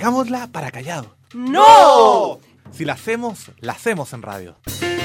Dejámosla para callado. ¡No! Si la hacemos en radio.